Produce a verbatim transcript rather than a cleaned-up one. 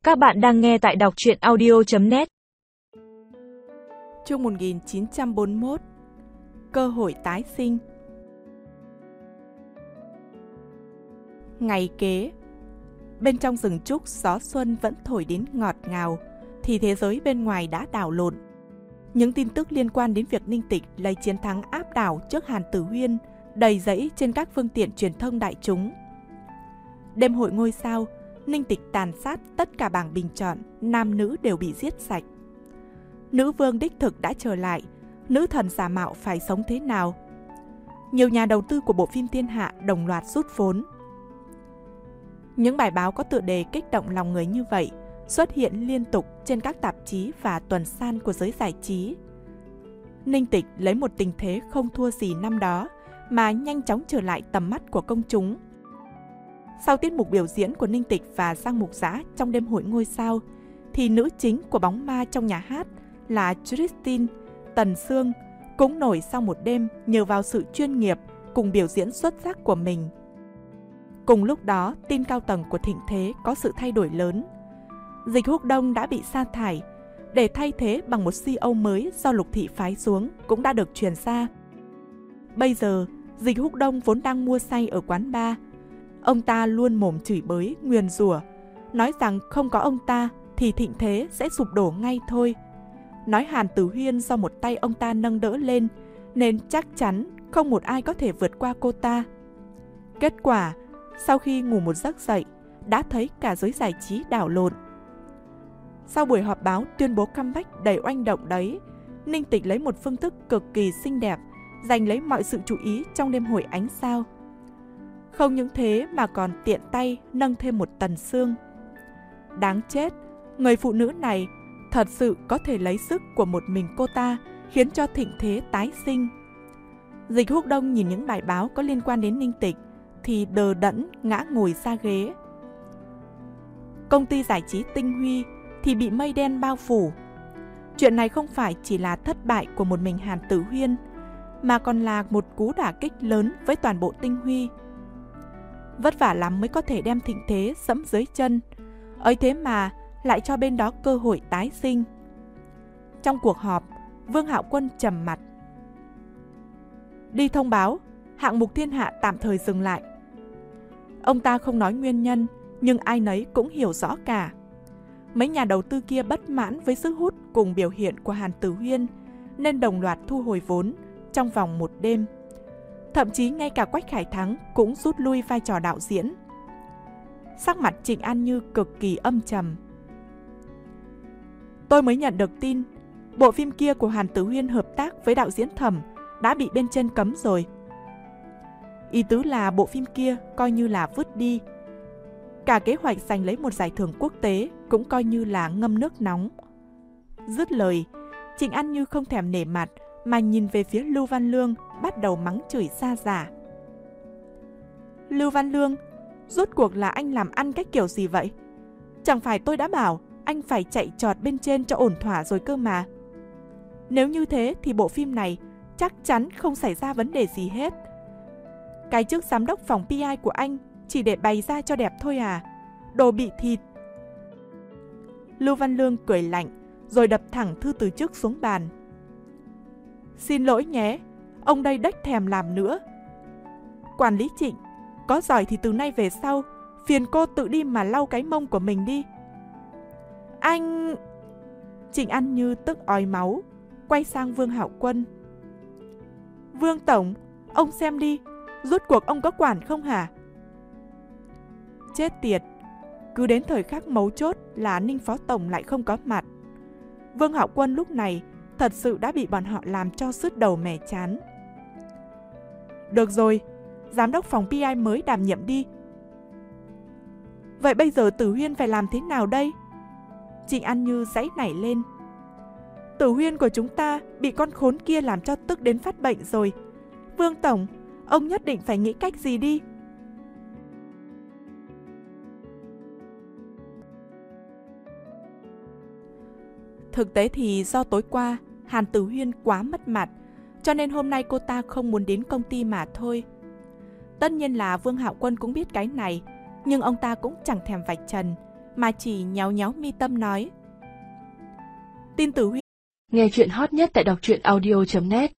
Các bạn đang nghe tại đọc truyện audio chấm net. Chương một nghìn chín trăm bốn mươi mốt. Cơ hội tái sinh. Ngày kế, bên trong rừng trúc gió xuân vẫn thổi đến ngọt ngào, thì thế giới bên ngoài đã đảo lộn. Những tin tức liên quan đến việc Ninh Tịch lấy chiến thắng áp đảo trước Hàn Tử Huyên đầy rẫy trên các phương tiện truyền thông đại chúng. Đêm hội ngôi sao, Ninh Tịch tàn sát tất cả bảng bình chọn, nam nữ đều bị giết sạch. Nữ vương đích thực đã trở lại, nữ thần giả mạo phải sống thế nào? Nhiều nhà đầu tư của bộ phim Thiên Hạ đồng loạt rút vốn. Những bài báo có tựa đề kích động lòng người như vậy xuất hiện liên tục trên các tạp chí và tuần san của giới giải trí. Ninh Tịch lấy một tình thế không thua gì năm đó mà nhanh chóng trở lại tầm mắt của công chúng. Sau tiết mục biểu diễn của Ninh Tịch và Giang Mục Dã trong đêm hội ngôi sao, thì nữ chính của bóng ma trong nhà hát là Christine, Tần Sương cũng nổi sau một đêm nhờ vào sự chuyên nghiệp cùng biểu diễn xuất sắc của mình. Cùng lúc đó, tin cao tầng của thịnh thế có sự thay đổi lớn. Dịch Húc Đông đã bị sa thải, để thay thế bằng một xê e ô mới do Lục Thị phái xuống cũng đã được truyền ra. Bây giờ, Dịch Húc Đông vốn đang mua say ở quán bar. Ông ta luôn mồm chửi bới, nguyền rủa, nói rằng không có ông ta thì thịnh thế sẽ sụp đổ ngay thôi. Nói Hàn Tử Huyên do một tay ông ta nâng đỡ lên, nên chắc chắn không một ai có thể vượt qua cô ta. Kết quả, sau khi ngủ một giấc dậy, đã thấy cả giới giải trí đảo lộn. Sau buổi họp báo tuyên bố comeback đầy oanh động đấy, Ninh Tịch lấy một phương thức cực kỳ xinh đẹp, giành lấy mọi sự chú ý trong đêm hội ánh sao. Không những thế mà còn tiện tay nâng thêm một Tần Sương. Đáng chết, người phụ nữ này thật sự có thể lấy sức của một mình cô ta khiến cho thịnh thế tái sinh. Dịch Húc Đông nhìn những bài báo có liên quan đến Ninh Tịch thì đờ đẫn ngã ngồi ra ghế. Công ty giải trí Tinh Huy thì bị mây đen bao phủ. Chuyện này không phải chỉ là thất bại của một mình Hàn Tử Huyên, mà còn là một cú đả kích lớn với toàn bộ Tinh Huy. Vất vả lắm mới có thể đem thịnh thế dẫm dưới chân, ấy thế mà lại cho bên đó cơ hội tái sinh. Trong cuộc họp, Vương Hạo Quân trầm mặt. Đi thông báo, hạng mục Thiên Hạ tạm thời dừng lại. Ông ta không nói nguyên nhân, nhưng ai nấy cũng hiểu rõ cả. Mấy nhà đầu tư kia bất mãn với sức hút cùng biểu hiện của Hàn Tử Huyên, nên đồng loạt thu hồi vốn trong vòng một đêm. Thậm chí ngay cả Quách Khải Thắng cũng rút lui vai trò đạo diễn. Sắc mặt Trịnh An Như cực kỳ âm trầm. Tôi mới nhận được tin, bộ phim kia của Hàn Tử Huyên hợp tác với đạo diễn Thẩm đã bị bên trên cấm rồi. Ý tứ là bộ phim kia coi như là vứt đi. Cả kế hoạch giành lấy một giải thưởng quốc tế cũng coi như là ngâm nước nóng. Dứt lời, Trịnh An Như không thèm nể mặt mà nhìn về phía Lưu Văn Lương, bắt đầu mắng chửi ra giả. Lưu Văn Lương, rốt cuộc là anh làm ăn cách kiểu gì vậy? Chẳng phải tôi đã bảo anh phải chạy trọt bên trên cho ổn thỏa rồi cơ mà. Nếu như thế thì bộ phim này chắc chắn không xảy ra vấn đề gì hết. Cái chức giám đốc phòng pê i của anh chỉ để bày ra cho đẹp thôi à? Đồ bị thịt. Lưu Văn Lương cười lạnh rồi đập thẳng thư từ chức xuống bàn. Xin lỗi nhé, ông đây đếch thèm làm nữa. Quản lý Trịnh, có giỏi thì từ nay về sau phiền cô tự đi mà lau cái mông của mình đi. Anh... Trịnh An Như tức ói máu, quay sang Vương Hạo Quân. Vương Tổng, ông xem đi, rốt cuộc ông có quản không hả? Chết tiệt, cứ đến thời khắc mấu chốt là Ninh Phó Tổng lại không có mặt. Vương Hạo Quân lúc này thật sự đã bị bọn họ làm cho sứt đầu mẻ chán. Được rồi, giám đốc phòng pê i mới đảm nhiệm đi. Vậy bây giờ Tử Huyên phải làm thế nào đây? Trịnh An Như giãy nảy lên. Tử Huyên của chúng ta bị con khốn kia làm cho tức đến phát bệnh rồi. Vương Tổng, ông nhất định phải nghĩ cách gì đi. Thực tế thì do tối qua Hàn Tử Huyên quá mất mặt, cho nên hôm nay cô ta không muốn đến công ty mà thôi. Tất nhiên là Vương Hạo Quân cũng biết cái này, nhưng ông ta cũng chẳng thèm vạch trần, mà chỉ nhéo nhéo mi tâm nói. Tin tử Huy. Nghe chuyện hot nhất tại đọc truyện audio chấm net.